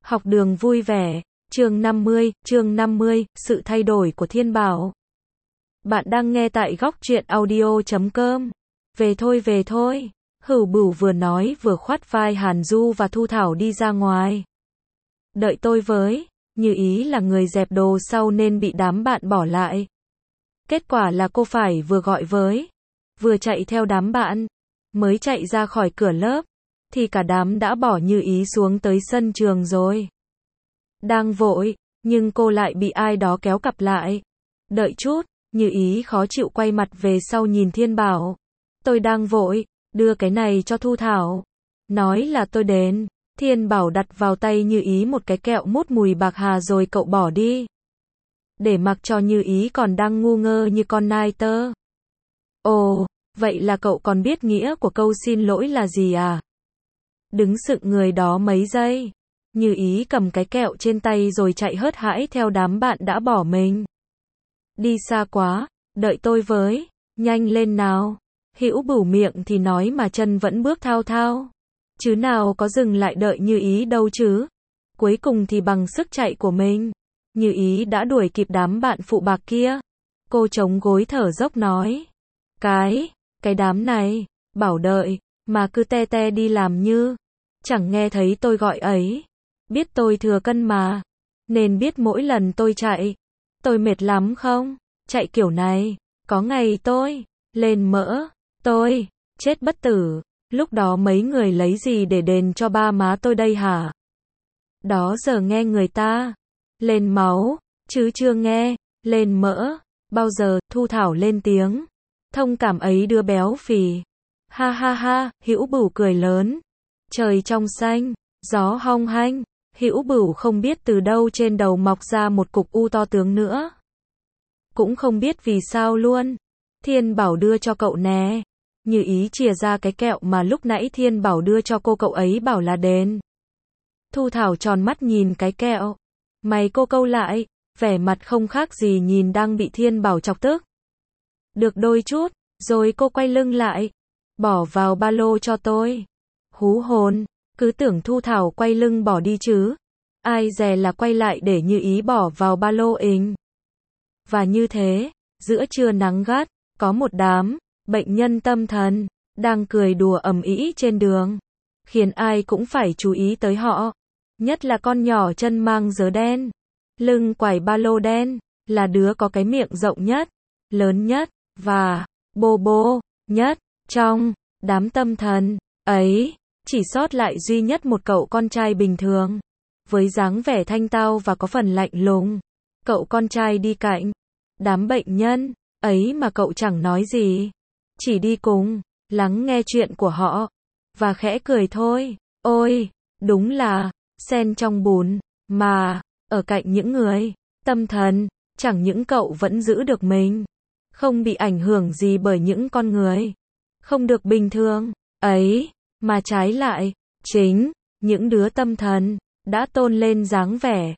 Học đường vui vẻ, chương 50, sự thay đổi của Thiên Bảo. Bạn đang nghe tại góc truyện audio.com. Về thôi. Hửu Bửu vừa nói vừa khoát vai Hàn Du và Thu Thảo đi ra ngoài. Đợi tôi với, Như Ý là người dẹp đồ sau nên bị đám bạn bỏ lại. Kết quả là cô phải vừa gọi với, vừa chạy theo đám bạn. Mới chạy ra khỏi cửa lớp, thì cả đám đã bỏ Như Ý xuống tới sân trường rồi. Đang vội, nhưng cô lại bị ai đó kéo cặp lại. Đợi chút, Như Ý khó chịu quay mặt về sau nhìn Thiên Bảo. Tôi đang vội, đưa cái này cho Thu Thảo. Nói là tôi đến. Thiên Bảo đặt vào tay Như Ý một cái kẹo mút mùi bạc hà rồi cậu bỏ đi. Để mặc cho Như Ý còn đang ngu ngơ như con nai tơ. Ồ, vậy là cậu còn biết nghĩa của câu xin lỗi là gì à? Đứng sững người đó mấy giây. Như Ý cầm cái kẹo trên tay rồi chạy hớt hãi theo đám bạn đã bỏ mình. Đi xa quá, đợi tôi với, nhanh lên nào. Hữu Bửu miệng thì nói mà chân vẫn bước thao thao. Chứ nào có dừng lại đợi Như Ý đâu chứ. Cuối cùng thì bằng sức chạy của mình, Như Ý đã đuổi kịp đám bạn phụ bạc kia. Cô chống gối thở dốc nói. Cái đám này, bảo đợi, mà cứ te te đi làm như chẳng nghe thấy tôi gọi ấy. Biết tôi thừa cân mà, nên biết mỗi lần tôi chạy, tôi mệt lắm không? Chạy kiểu này, có ngày tôi lên mỡ, tôi chết bất tử. Lúc đó mấy người lấy gì để đền cho ba má tôi đây hả? Đó giờ nghe người ta lên máu, chứ chưa nghe lên mỡ. Bao giờ? Thu Thảo lên tiếng. Thông cảm ấy đứa béo phì. Ha ha ha, Hữu Bửu cười lớn. Trời trong xanh, gió hong hanh. Hữu Bửu không biết từ đâu trên đầu mọc ra một cục u to tướng nữa. Cũng không biết vì sao luôn. Thiên Bảo đưa cho cậu nè. Như Ý chìa ra cái kẹo mà lúc nãy Thiên Bảo đưa cho cô, cậu ấy bảo là đền. Thu Thảo tròn mắt nhìn cái kẹo. Mày cô câu lại, vẻ mặt không khác gì nhìn đang bị Thiên Bảo chọc tức. Được đôi chút, rồi cô quay lưng lại. Bỏ vào ba lô cho tôi. Hú hồn, cứ tưởng Thu Thảo quay lưng bỏ đi chứ. Ai dè là quay lại để Như Ý bỏ vào ba lô ình. Và như thế, giữa trưa nắng gắt, có một đám bệnh nhân tâm thần đang cười đùa ầm ĩ trên đường, khiến ai cũng phải chú ý tới họ. Nhất là con nhỏ chân mang giớ đen, lưng quải ba lô đen, là đứa có cái miệng rộng nhất, lớn nhất, và bô bô nhất trong đám tâm thần ấy. Chỉ sót lại duy nhất một cậu con trai bình thường, với dáng vẻ thanh tao và có phần lạnh lùng. Cậu con trai đi cạnh đám bệnh nhân ấy mà cậu chẳng nói gì, chỉ đi cùng, lắng nghe chuyện của họ, và khẽ cười thôi. Ôi, đúng là sen trong bùn, mà ở cạnh những người tâm thần, chẳng những cậu vẫn giữ được mình, không bị ảnh hưởng gì bởi những con người không được bình thường ấy, mà trái lại, chính những đứa tâm thần đã tôn lên dáng vẻ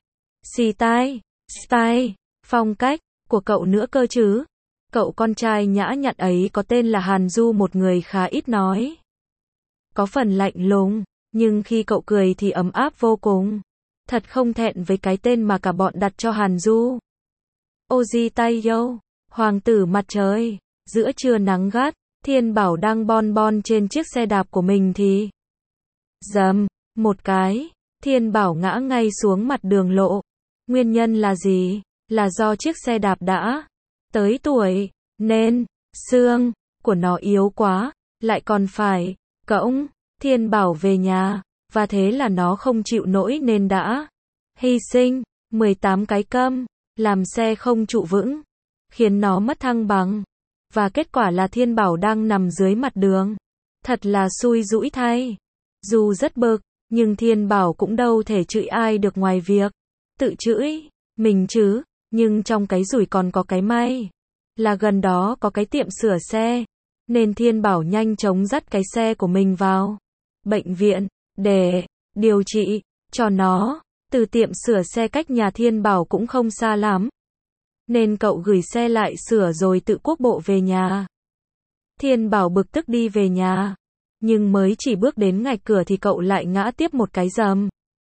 style, phong cách của cậu nữa cơ chứ. Cậu con trai nhã nhặn ấy có tên là Hàn Du, một người khá ít nói, có phần lạnh lùng, nhưng khi cậu cười thì ấm áp vô cùng. Thật không thẹn với cái tên mà cả bọn đặt cho Hàn Du. Oji Tayo, hoàng tử mặt trời. Giữa trưa nắng gắt, Thiên Bảo đang bon bon trên chiếc xe đạp của mình thì dầm một cái, Thiên Bảo ngã ngay xuống mặt đường lộ. Nguyên nhân là gì? Là do chiếc xe đạp đã tới tuổi, nên xương của nó yếu quá, lại còn phải cõng Thiên Bảo về nhà, và thế là nó không chịu nổi nên đã hy sinh 18 cái câm, làm xe không trụ vững, khiến nó mất thăng bằng. Và kết quả là Thiên Bảo đang nằm dưới mặt đường. Thật là xui rũi thay. Dù rất bực, nhưng Thiên Bảo cũng đâu thể chửi ai được ngoài việc tự chửi mình chứ. Nhưng trong cái rủi còn có cái may, là gần đó có cái tiệm sửa xe, nên Thiên Bảo nhanh chóng dắt cái xe của mình vào bệnh viện để điều trị cho nó. Từ tiệm sửa xe cách nhà Thiên Bảo cũng không xa lắm, nên cậu gửi xe lại sửa rồi tự cuốc bộ về nhà. Thiên Bảo bực tức đi về nhà, nhưng mới chỉ bước đến ngạch cửa thì cậu lại ngã tiếp một cái dầm.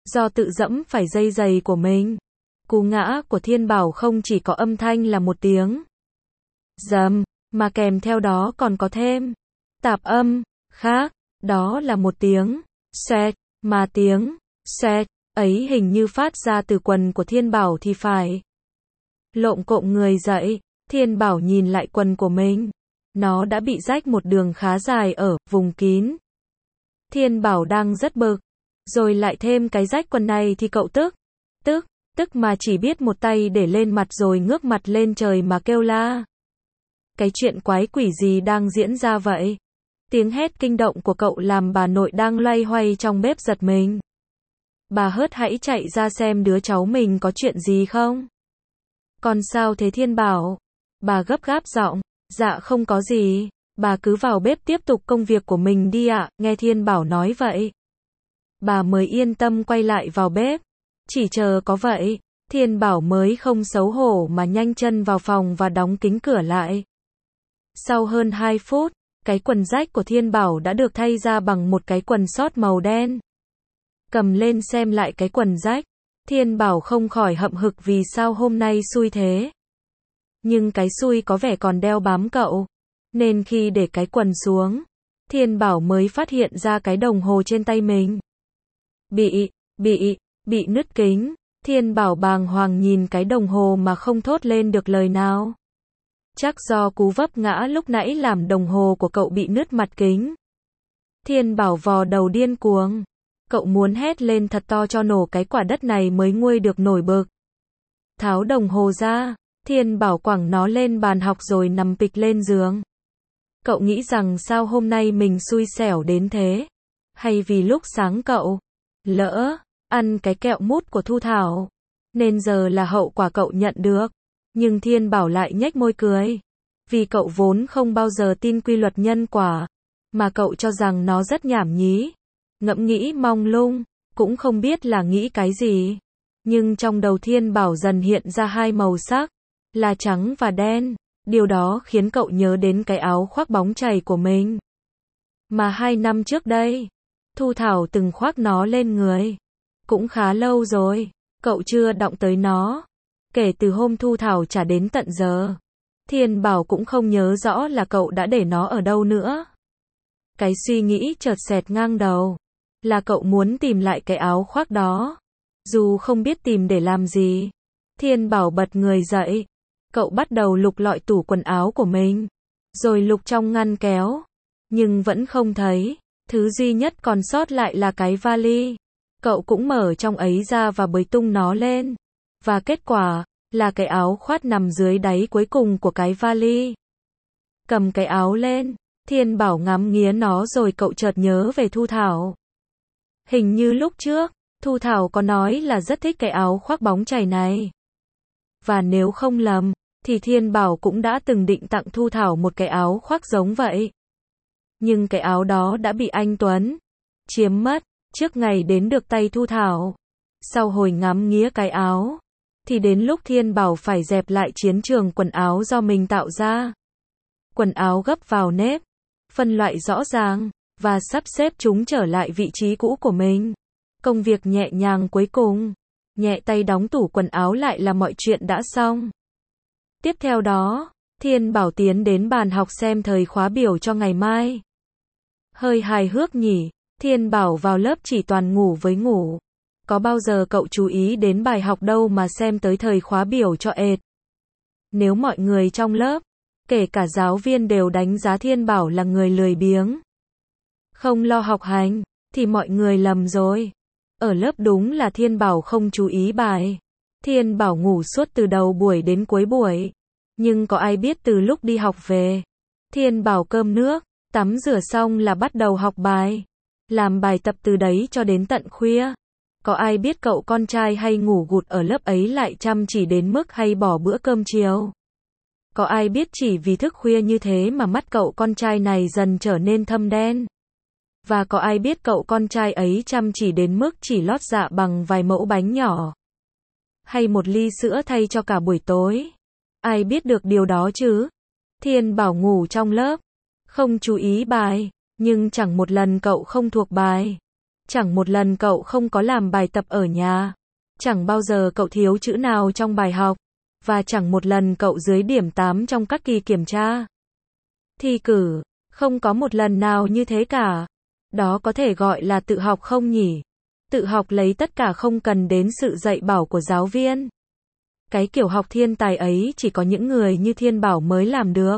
do tự dẫm phải dây giày của mình. Cú ngã của Thiên Bảo không chỉ có âm thanh là một tiếng rầm, mà kèm theo đó còn có thêm tạp âm khác, đó là một tiếng xoẹt, mà tiếng xoẹt ấy hình như phát ra từ quần của Thiên Bảo thì phải. Lộn cộm người dậy, Thiên Bảo nhìn lại quần của mình. Nó đã bị rách một đường khá dài ở vùng kín. Thiên Bảo đang rất bực. Rồi lại thêm cái rách quần này thì cậu tức mà chỉ biết một tay để lên mặt rồi ngước mặt lên trời mà kêu la. Cái chuyện quái quỷ gì đang diễn ra vậy? Tiếng hét kinh động của cậu làm bà nội đang loay hoay trong bếp giật mình. Bà hớt hãy chạy ra xem đứa cháu mình có chuyện gì không. Còn sao thế Thiên Bảo? Bà gấp gáp giọng. Dạ không có gì. Bà cứ vào bếp tiếp tục công việc của mình đi ạ. Nghe Thiên Bảo nói vậy, bà mới yên tâm quay lại vào bếp. Chỉ chờ có vậy, Thiên Bảo mới không xấu hổ mà nhanh chân vào phòng và đóng kín cửa lại. Sau hơn 2 phút, cái quần rách của Thiên Bảo đã được thay ra bằng một cái quần sót màu đen. Cầm lên xem lại cái quần rách, Thiên Bảo không khỏi hậm hực vì sao hôm nay xui thế. Nhưng cái xui có vẻ còn đeo bám cậu, nên khi để cái quần xuống, Thiên Bảo mới phát hiện ra cái đồng hồ trên tay mình bị nứt kính. Thiên Bảo bàng hoàng nhìn cái đồng hồ mà không thốt lên được lời nào. Chắc do cú vấp ngã lúc nãy làm đồng hồ của cậu bị nứt mặt kính. Thiên Bảo vò đầu điên cuồng. Cậu muốn hét lên thật to cho nổ cái quả đất này mới nguôi được nổi bực. Tháo đồng hồ ra, Thiên Bảo quẳng nó lên bàn học rồi nằm phịch lên giường. Cậu nghĩ rằng sao hôm nay mình xui xẻo đến thế? Hay vì lúc sáng cậu lỡ ăn cái kẹo mút của Thu Thảo, nên giờ là hậu quả cậu nhận được. Nhưng Thiên Bảo lại nhếch môi cười. Vì cậu vốn không bao giờ tin quy luật nhân quả, mà cậu cho rằng nó rất nhảm nhí. Ngẫm nghĩ mông lung, cũng không biết là nghĩ cái gì. Nhưng trong đầu Thiên Bảo dần hiện ra hai màu sắc, là trắng và đen. Điều đó khiến cậu nhớ đến cái áo khoác bóng chày của mình, mà 2 năm trước đây, Thu Thảo từng khoác nó lên người. Cũng khá lâu rồi, cậu chưa động tới nó. Kể từ hôm Thu Thảo trả đến tận giờ, Thiên Bảo cũng không nhớ rõ là cậu đã để nó ở đâu nữa. Cái suy nghĩ chợt xẹt ngang đầu, là cậu muốn tìm lại cái áo khoác đó. Dù không biết tìm để làm gì, Thiên Bảo bật người dậy. Cậu bắt đầu lục lọi tủ quần áo của mình, rồi lục trong ngăn kéo, nhưng vẫn không thấy. Thứ duy nhất còn sót lại là cái vali. Cậu cũng mở trong ấy ra và bới tung nó lên. Và kết quả là cái áo khoác nằm dưới đáy cuối cùng của cái vali. Cầm cái áo lên, Thiên Bảo ngắm nghía nó rồi cậu chợt nhớ về Thu Thảo. Hình như lúc trước, Thu Thảo có nói là rất thích cái áo khoác bóng chày này. Và nếu không lầm, thì Thiên Bảo cũng đã từng định tặng Thu Thảo một cái áo khoác giống vậy. Nhưng cái áo đó đã bị anh Tuấn chiếm mất trước ngày đến được tay Thu Thảo. Sau hồi ngắm nghía cái áo, thì đến lúc Thiên Bảo phải dẹp lại chiến trường quần áo do mình tạo ra. Quần áo gấp vào nếp, phân loại rõ ràng, và sắp xếp chúng trở lại vị trí cũ của mình. Công việc nhẹ nhàng cuối cùng, nhẹ tay đóng tủ quần áo lại là mọi chuyện đã xong. Tiếp theo đó, Thiên Bảo tiến đến bàn học xem thời khóa biểu cho ngày mai. Hơi hài hước nhỉ, Thiên Bảo vào lớp chỉ toàn ngủ với ngủ. Có bao giờ cậu chú ý đến bài học đâu mà xem tới thời khóa biểu cho ệt. Nếu mọi người trong lớp, kể cả giáo viên đều đánh giá Thiên Bảo là người lười biếng, không lo học hành, thì mọi người lầm rồi. Ở lớp đúng là Thiên Bảo không chú ý bài. Thiên Bảo ngủ suốt từ đầu buổi đến cuối buổi. Nhưng có ai biết từ lúc đi học về, Thiên Bảo cơm nước, tắm rửa xong là bắt đầu học bài. Làm bài tập từ đấy cho đến tận khuya. Có ai biết cậu con trai hay ngủ gụt ở lớp ấy lại chăm chỉ đến mức hay bỏ bữa cơm chiều. Có ai biết chỉ vì thức khuya như thế mà mắt cậu con trai này dần trở nên thâm đen. Và có ai biết cậu con trai ấy chăm chỉ đến mức chỉ lót dạ bằng vài mẫu bánh nhỏ, hay một ly sữa thay cho cả buổi tối. Ai biết được điều đó chứ? Thiên Bảo ngủ trong lớp, không chú ý bài, nhưng chẳng một lần cậu không thuộc bài. Chẳng một lần cậu không có làm bài tập ở nhà. Chẳng bao giờ cậu thiếu chữ nào trong bài học. Và chẳng một lần cậu dưới điểm 8 trong các kỳ kiểm tra. Thi cử, không có một lần nào như thế cả. Đó có thể gọi là tự học không nhỉ? Tự học lấy tất cả không cần đến sự dạy bảo của giáo viên. Cái kiểu học thiên tài ấy chỉ có những người như Thiên Bảo mới làm được.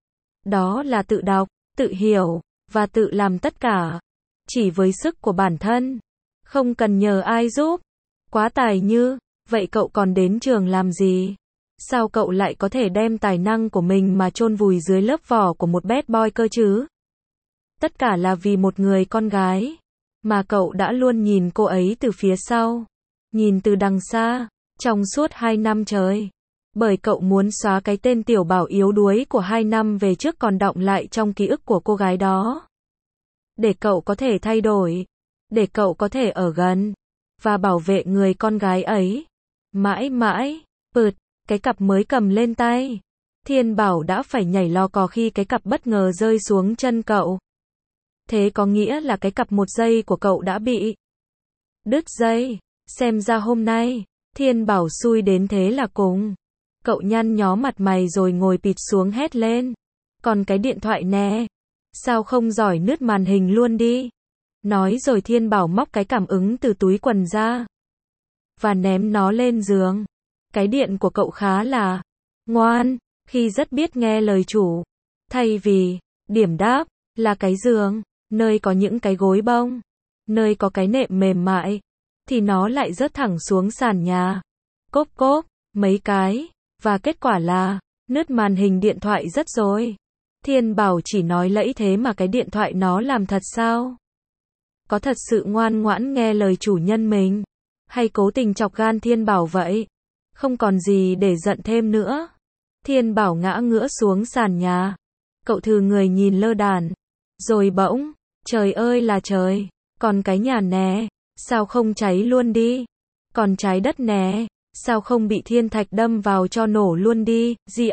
Đó là tự đọc, tự hiểu, và tự làm tất cả. Chỉ với sức của bản thân. Không cần nhờ ai giúp. Quá tài như, vậy cậu còn đến trường làm gì? Sao cậu lại có thể đem tài năng của mình mà chôn vùi dưới lớp vỏ của một bad boy cơ chứ? Tất cả là vì một người con gái. Mà cậu đã luôn nhìn cô ấy từ phía sau. Nhìn từ đằng xa. Trong suốt 2 năm trời. Bởi cậu muốn xóa cái tên Tiểu Bảo yếu đuối của 2 năm về trước còn đọng lại trong ký ức của cô gái đó. Để cậu có thể thay đổi. Để cậu có thể ở gần. Và bảo vệ người con gái ấy. Mãi mãi. Cái cặp mới cầm lên tay. Thiên Bảo đã phải nhảy lò cò khi cái cặp bất ngờ rơi xuống chân cậu. Thế có nghĩa là cái cặp 1 giây của cậu đã bị đứt dây. Xem ra hôm nay, Thiên Bảo xui đến thế là cùng. Cậu nhăn nhó mặt mày rồi ngồi phịch xuống hét lên. Còn cái điện thoại nè. Sao không giỏi nứt màn hình luôn đi. Nói rồi Thiên Bảo móc cái cảm ứng từ túi quần ra. Và ném nó lên giường. Cái điện của cậu khá là ngoan, khi rất biết nghe lời chủ. Thay vì điểm đáp là cái giường, nơi có những cái gối bông, nơi có cái nệm mềm mại, thì nó lại rớt thẳng xuống sàn nhà. Cốp cốp, mấy cái, và kết quả là nứt màn hình điện thoại rất rồi. Thiên Bảo chỉ nói lẫy thế mà cái điện thoại nó làm thật sao? Có thật sự ngoan ngoãn nghe lời chủ nhân mình? Hay cố tình chọc gan Thiên Bảo vậy? Không còn gì để giận thêm nữa. Thiên Bảo ngã ngửa xuống sàn nhà. Cậu thừ người nhìn lơ đàn. Rồi bỗng, trời ơi là trời. Còn cái nhà nè, sao không cháy luôn đi? Còn trái đất nè, sao không bị thiên thạch đâm vào cho nổ luôn đi?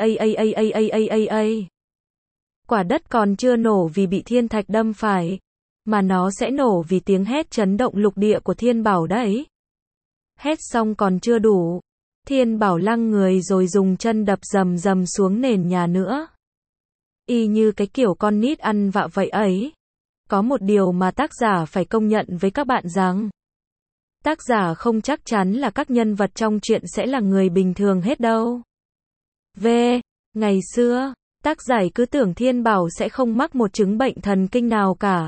Quả đất còn chưa nổ vì bị thiên thạch đâm phải. Mà nó sẽ nổ vì tiếng hét chấn động lục địa của Thiên Bảo đấy. Hét xong còn chưa đủ. Thiên Bảo lăng người rồi dùng chân đập rầm rầm xuống nền nhà nữa. Y như cái kiểu con nít ăn vạ vậy ấy. Có một điều mà tác giả phải công nhận với các bạn rằng tác giả không chắc chắn là các nhân vật trong truyện sẽ là người bình thường hết đâu. Ngày xưa, tác giả cứ tưởng Thiên Bảo sẽ không mắc một chứng bệnh thần kinh nào cả.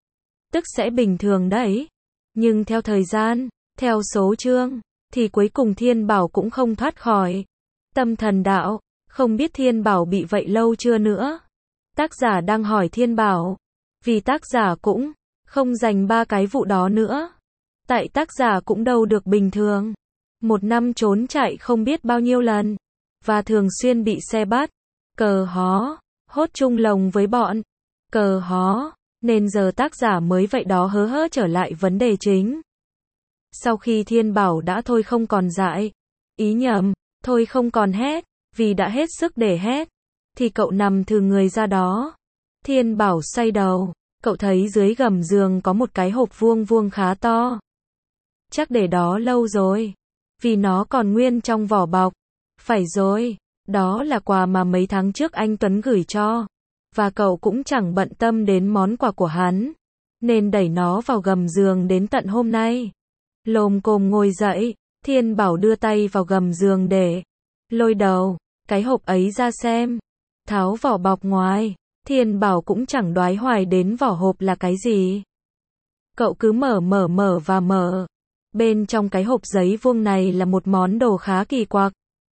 Tức sẽ bình thường đấy. Nhưng theo thời gian, theo số chương, thì cuối cùng Thiên Bảo cũng không thoát khỏi tâm thần đạo. Không biết Thiên Bảo bị vậy lâu chưa nữa. Tác giả đang hỏi Thiên Bảo. Vì tác giả cũng không dành 3 cái vụ đó nữa. Tại tác giả cũng đâu được bình thường. 1 năm trốn chạy không biết bao nhiêu lần. Và thường xuyên bị xe bắt. Cờ hó. Hốt chung lồng với bọn. Cờ hó. Nên giờ tác giả mới vậy đó hớ hớ trở lại vấn đề chính. Sau khi Thiên Bảo đã thôi không còn dại. Ý nhầm. Thôi không còn hét. Vì đã hết sức để hét. Thì cậu nằm thừ người ra đó. Thiên Bảo xoay đầu. Cậu thấy dưới gầm giường có một cái hộp vuông vuông khá to. Chắc để đó lâu rồi. Vì nó còn nguyên trong vỏ bọc. Phải rồi. Đó là quà mà mấy tháng trước anh Tuấn gửi cho. Và cậu cũng chẳng bận tâm đến món quà của hắn. Nên đẩy nó vào gầm giường đến tận hôm nay. Lồm cồm ngồi dậy. Thiên Bảo đưa tay vào gầm giường để lôi đầu cái hộp ấy ra xem. Tháo vỏ bọc ngoài. Thiên Bảo cũng chẳng đoái hoài đến vỏ hộp là cái gì. Cậu cứ mở và mở. Bên trong cái hộp giấy vuông này là một món đồ khá kỳ quặc.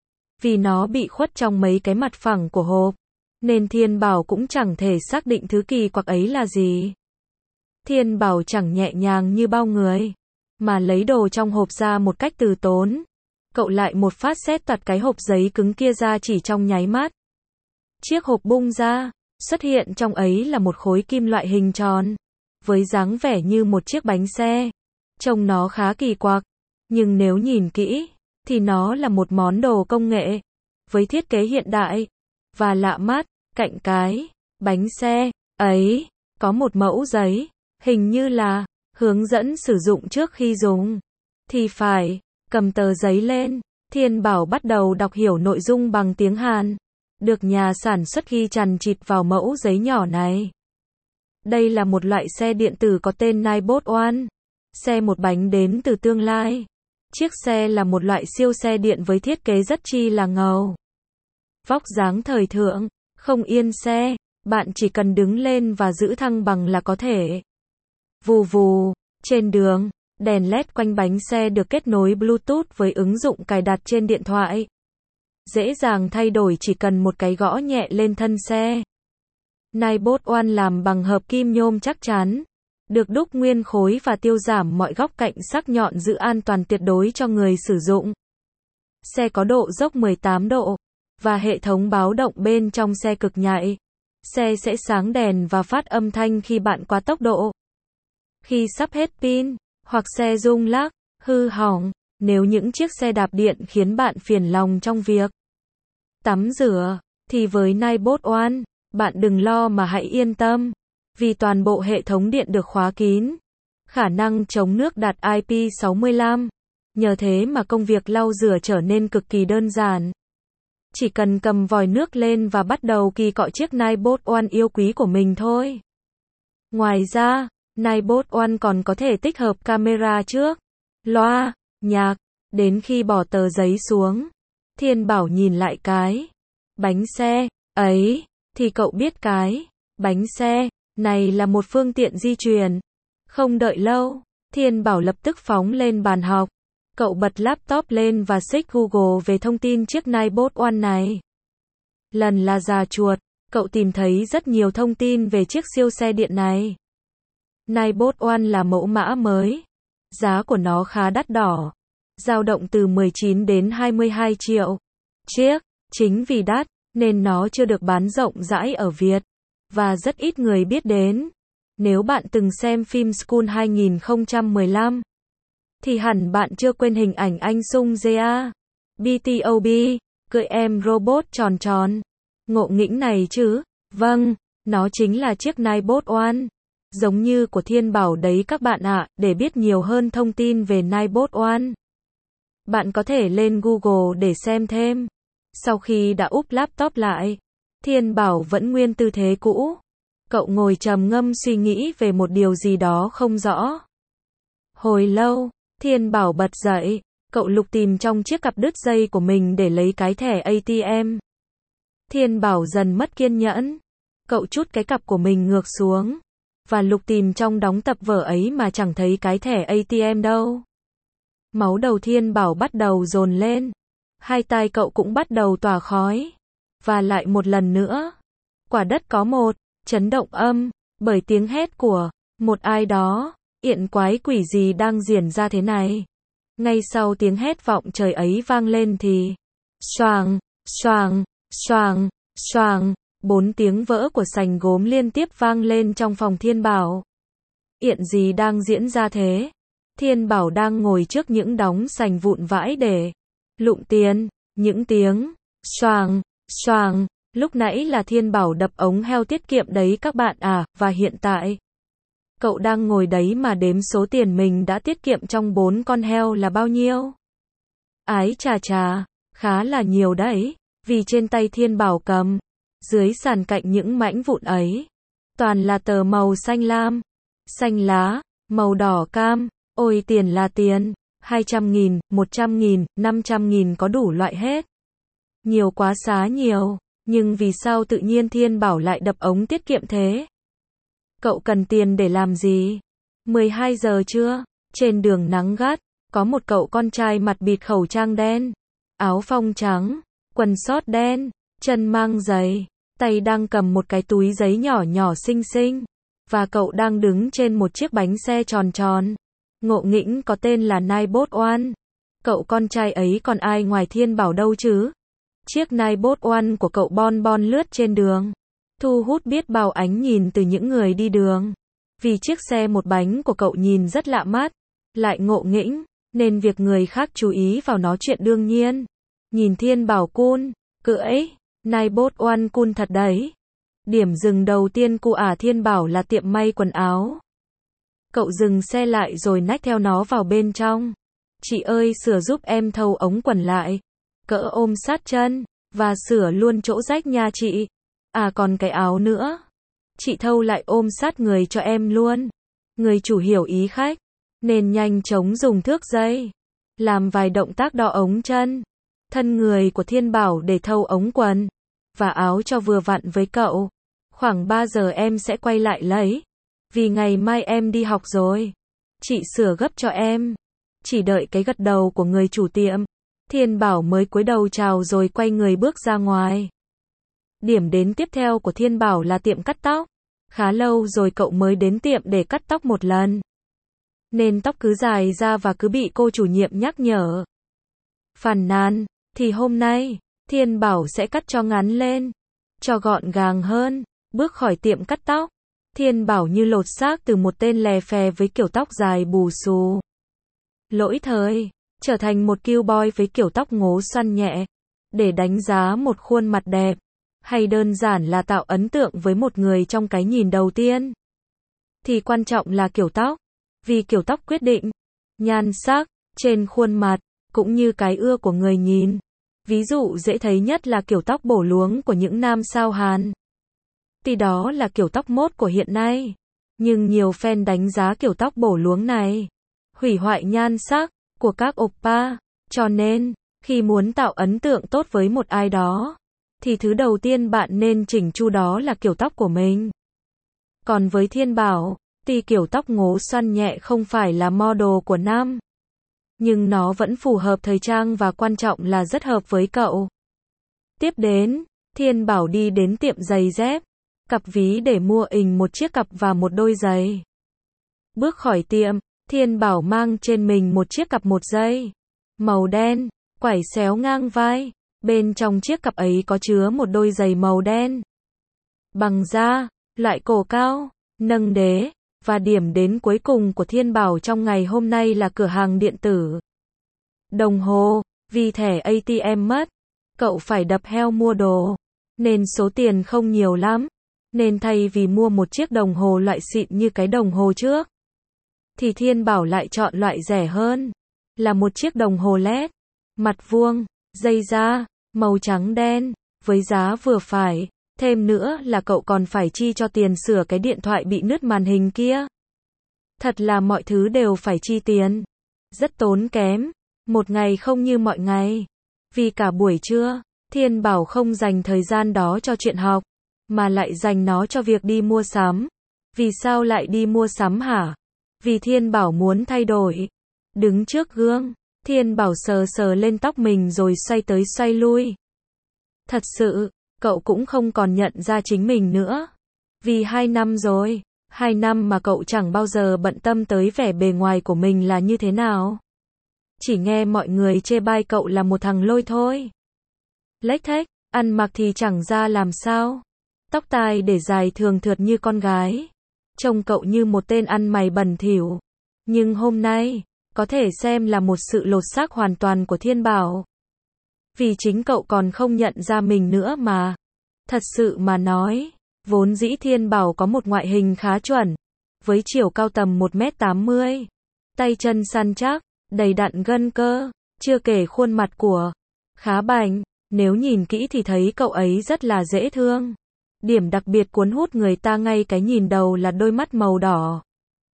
Vì nó bị khuất trong mấy cái mặt phẳng của hộp. Nên Thiên Bảo cũng chẳng thể xác định thứ kỳ quặc ấy là gì. Thiên Bảo chẳng nhẹ nhàng như bao người. Mà lấy đồ trong hộp ra một cách từ tốn. Cậu lại một phát xét toạc cái hộp giấy cứng kia ra chỉ trong nháy mắt. Chiếc hộp bung ra. Xuất hiện trong ấy là một khối kim loại hình tròn. Với dáng vẻ như một chiếc bánh xe. Trông nó khá kỳ quặc. Nhưng nếu nhìn kỹ, thì nó là một món đồ công nghệ. Với thiết kế hiện đại. Và lạ mắt, cạnh cái bánh xe ấy, có một mẫu giấy. Hình như là Hướng dẫn sử dụng trước khi dùng. Thì phải, cầm tờ giấy lên. Thiên Bảo bắt đầu đọc hiểu nội dung bằng tiếng Hàn. Được nhà sản xuất ghi chằng chịt vào mẫu giấy nhỏ này. Đây là một loại xe điện tử có tên Nightbot One. Xe một bánh đến từ tương lai. Chiếc xe là một loại siêu xe điện với thiết kế rất chi là ngầu. Vóc dáng thời thượng, không yên xe, bạn chỉ cần đứng lên và giữ thăng bằng là có thể. Vù vù, trên đường, đèn LED quanh bánh xe được kết nối Bluetooth với ứng dụng cài đặt trên điện thoại. Dễ dàng thay đổi chỉ cần một cái gõ nhẹ lên thân xe. Nightbot One làm bằng hợp kim nhôm chắc chắn, được đúc nguyên khối và tiêu giảm mọi góc cạnh sắc nhọn giữ an toàn tuyệt đối cho người sử dụng. Xe có độ dốc 18 độ, và hệ thống báo động bên trong xe cực nhạy. Xe sẽ sáng đèn và phát âm thanh khi bạn quá tốc độ. Khi sắp hết pin, hoặc xe rung lắc, hư hỏng, nếu những chiếc xe đạp điện khiến bạn phiền lòng trong việc tắm rửa, thì với Nightbot One, bạn đừng lo mà hãy yên tâm. Vì toàn bộ hệ thống điện được khóa kín. Khả năng chống nước đạt IP65. Nhờ thế mà công việc lau rửa trở nên cực kỳ đơn giản. Chỉ cần cầm vòi nước lên và bắt đầu kỳ cọ chiếc Nightbot One yêu quý của mình thôi. Ngoài ra, Nightbot One còn có thể tích hợp camera trước, loa, nhạc, đến khi bỏ tờ giấy xuống. Thiên Bảo nhìn lại cái bánh xe ấy, thì cậu biết cái bánh xe này là một phương tiện di chuyển. Không đợi lâu, Thiên Bảo lập tức phóng lên bàn học. Cậu bật laptop lên và search Google về thông tin chiếc Nightbot One này. Lần là già chuột, cậu tìm thấy rất nhiều thông tin về chiếc siêu xe điện này. Nightbot One là mẫu mã mới. Giá của nó khá đắt đỏ, dao động từ 19 đến 22 triệu. Chiếc, chính vì đắt, nên nó chưa được bán rộng rãi ở Việt, và rất ít người biết đến. Nếu bạn từng xem phim School 2015, thì hẳn bạn chưa quên hình ảnh anh Sung Jae, BTOB, cưỡi em robot tròn tròn. Ngộ nghĩnh này chứ? Vâng, nó chính là chiếc Nightbot One. Giống như của Thiên Bảo đấy các bạn ạ. Để biết nhiều hơn thông tin về Nightbot One, bạn có thể lên Google để xem thêm. Sau khi đã úp laptop lại, Thiên Bảo vẫn nguyên tư thế cũ. Cậu ngồi trầm ngâm suy nghĩ về một điều gì đó không rõ. Hồi lâu, Thiên Bảo bật dậy, cậu lục tìm trong chiếc cặp đứt dây của mình để lấy cái thẻ ATM. Thiên Bảo dần mất kiên nhẫn. Cậu trút cái cặp của mình ngược xuống, và lục tìm trong đống tập vở ấy mà chẳng thấy cái thẻ ATM đâu. Máu đầu Thiên Bảo bắt đầu dồn lên. Hai tai cậu cũng bắt đầu tỏa khói. Và lại một lần nữa, quả đất có một chấn động âm, bởi tiếng hét của một ai đó. Yện quái quỷ gì đang diễn ra thế này? Ngay sau tiếng hét vọng trời ấy vang lên thì xoàng, xoàng, xoàng, xoàng, 4 tiếng vỡ của sành gốm liên tiếp vang lên trong phòng Thiên Bảo. Yện gì đang diễn ra thế? Thiên Bảo đang ngồi trước những đống sành vụn vãi để lụm tiền. Những tiếng xoàng, xoàng, lúc nãy là Thiên Bảo đập ống heo tiết kiệm đấy các bạn à, và hiện tại cậu đang ngồi đấy mà đếm số tiền mình đã tiết kiệm trong 4 con heo là bao nhiêu. Ái chà chà, khá là nhiều đấy, vì trên tay Thiên Bảo cầm, dưới sàn cạnh những mảnh vụn ấy, toàn là tờ màu xanh lam, xanh lá, màu đỏ cam. Ôi tiền là tiền, 200.000, 100.000, 500.000 có đủ loại hết. Nhiều quá xá nhiều, nhưng vì sao tự nhiên Thiên Bảo lại đập ống tiết kiệm thế? Cậu cần tiền để làm gì? 12 giờ trưa, trên đường nắng gắt, có một cậu con trai mặt bịt khẩu trang đen, áo phông trắng, quần sót đen, chân mang giày, tay đang cầm một cái túi giấy nhỏ nhỏ xinh xinh, và cậu đang đứng trên một chiếc bánh xe tròn tròn. Ngộ nghĩnh có tên là Nightbot One. Cậu con trai ấy còn ai ngoài Thiên Bảo đâu chứ? Chiếc Nightbot One của cậu bon bon lướt trên đường, thu hút biết bao ánh nhìn từ những người đi đường. Vì chiếc xe một bánh của cậu nhìn rất lạ mắt, lại ngộ nghĩnh, nên việc người khác chú ý vào nó chuyện đương nhiên. Nhìn Thiên Bảo cool, cưỡi Nightbot One cool thật đấy. Điểm dừng đầu tiên của Thiên Bảo là tiệm may quần áo. Cậu dừng xe lại rồi nách theo nó vào bên trong. Chị ơi sửa giúp em thâu ống quần lại. Cỡ ôm sát chân. Và sửa luôn chỗ rách nha chị. À còn cái áo nữa. Chị thâu lại ôm sát người cho em luôn. Người chủ hiểu ý khách. Nên nhanh chóng dùng thước dây. Làm vài động tác đo ống chân. Thân người của Thiên bảo để thâu ống quần. Và áo cho vừa vặn với cậu. Khoảng 3 giờ em sẽ quay lại lấy. Vì ngày mai em đi học rồi. Chị sửa gấp cho em. Chỉ đợi cái gật đầu của người chủ tiệm. Thiên bảo mới cúi đầu chào rồi quay người bước ra ngoài. Điểm đến tiếp theo của Thiên bảo là tiệm cắt tóc. Khá lâu rồi cậu mới đến tiệm để cắt tóc một lần. Nên tóc cứ dài ra và cứ bị cô chủ nhiệm nhắc nhở. Phàn nàn, thì hôm nay, Thiên bảo sẽ cắt cho ngắn lên. Cho gọn gàng hơn. Bước khỏi tiệm cắt tóc. Thiên bảo như lột xác từ một tên lè phè với kiểu tóc dài bù xù. Lỗi thời, trở thành một cute boy với kiểu tóc ngố xoăn nhẹ. Để đánh giá một khuôn mặt đẹp. Hay đơn giản là tạo ấn tượng với một người trong cái nhìn đầu tiên. Thì quan trọng là kiểu tóc. Vì kiểu tóc quyết định nhan sắc trên khuôn mặt, cũng như cái ưa của người nhìn. Ví dụ dễ thấy nhất là kiểu tóc bổ luống của những nam sao Hàn. Thì đó là kiểu tóc mốt của hiện nay. Nhưng nhiều fan đánh giá kiểu tóc bổ luống này hủy hoại nhan sắc của các oppa. Cho nên, khi muốn tạo ấn tượng tốt với một ai đó, thì thứ đầu tiên bạn nên chỉnh chu đó là kiểu tóc của mình. Còn với Thiên bảo, thì kiểu tóc ngố xoăn nhẹ không phải là model của nam. Nhưng nó vẫn phù hợp thời trang và quan trọng là rất hợp với cậu. Tiếp đến, Thiên bảo đi đến tiệm giày dép. Cặp ví để mua một chiếc cặp và một đôi giày. Bước khỏi tiệm, Thiên bảo mang trên mình một chiếc cặp một dây. Màu đen, quải xéo ngang vai. Bên trong chiếc cặp ấy có chứa một đôi giày màu đen. Bằng da, loại cổ cao, nâng đế. Và điểm đến cuối cùng của Thiên bảo trong ngày hôm nay là cửa hàng điện tử. Đồng hồ, vì thẻ ATM mất. Cậu phải đập heo mua đồ. Nên số tiền không nhiều lắm. Nên thay vì mua một chiếc đồng hồ loại xịn như cái đồng hồ trước, thì Thiên bảo lại chọn loại rẻ hơn. Là một chiếc đồng hồ LED. Mặt vuông, dây da, màu trắng đen, với giá vừa phải. Thêm nữa là cậu còn phải chi cho tiền sửa cái điện thoại bị nứt màn hình kia. Thật là mọi thứ đều phải chi tiền. Rất tốn kém. Một ngày không như mọi ngày. Vì cả buổi trưa, Thiên bảo không dành thời gian đó cho chuyện học, mà lại dành nó cho việc đi mua sắm. Vì sao lại đi mua sắm hả? Vì Thiên bảo muốn thay đổi. Đứng trước gương, Thiên bảo sờ sờ lên tóc mình rồi xoay tới xoay lui. Thật sự, cậu cũng không còn nhận ra chính mình nữa. Vì 2 năm rồi, 2 năm mà cậu chẳng bao giờ bận tâm tới vẻ bề ngoài của mình là như thế nào. Chỉ nghe mọi người chê bai cậu là một thằng lôi thôi. Lếch thếch, ăn mặc thì chẳng ra làm sao. Tóc tai để dài thường thượt như con gái. Trông cậu như một tên ăn mày bẩn thỉu. Nhưng hôm nay, có thể xem là một sự lột xác hoàn toàn của Thiên bảo. Vì chính cậu còn không nhận ra mình nữa mà. Thật sự mà nói, vốn dĩ Thiên bảo có một ngoại hình khá chuẩn. Với chiều cao tầm 1m80. Tay chân săn chắc, đầy đặn gân cơ. Chưa kể khuôn mặt của khá bảnh. Nếu nhìn kỹ thì thấy cậu ấy rất là dễ thương. Điểm đặc biệt cuốn hút người ta ngay cái nhìn đầu là đôi mắt màu đỏ.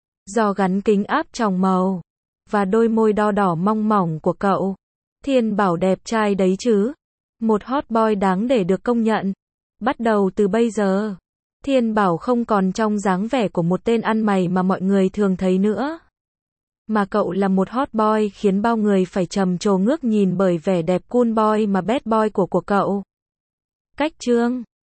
Do gắn kính áp tròng màu. Và đôi môi đo đỏ mong mỏng của cậu. Thiên bảo đẹp trai đấy chứ. Một hot boy đáng để được công nhận. Bắt đầu từ bây giờ, Thiên bảo không còn trong dáng vẻ của một tên ăn mày mà mọi người thường thấy nữa. Mà cậu là một hot boy khiến bao người phải trầm trồ ngước nhìn bởi vẻ đẹp cool boy mà bad boy của cậu. Cách chương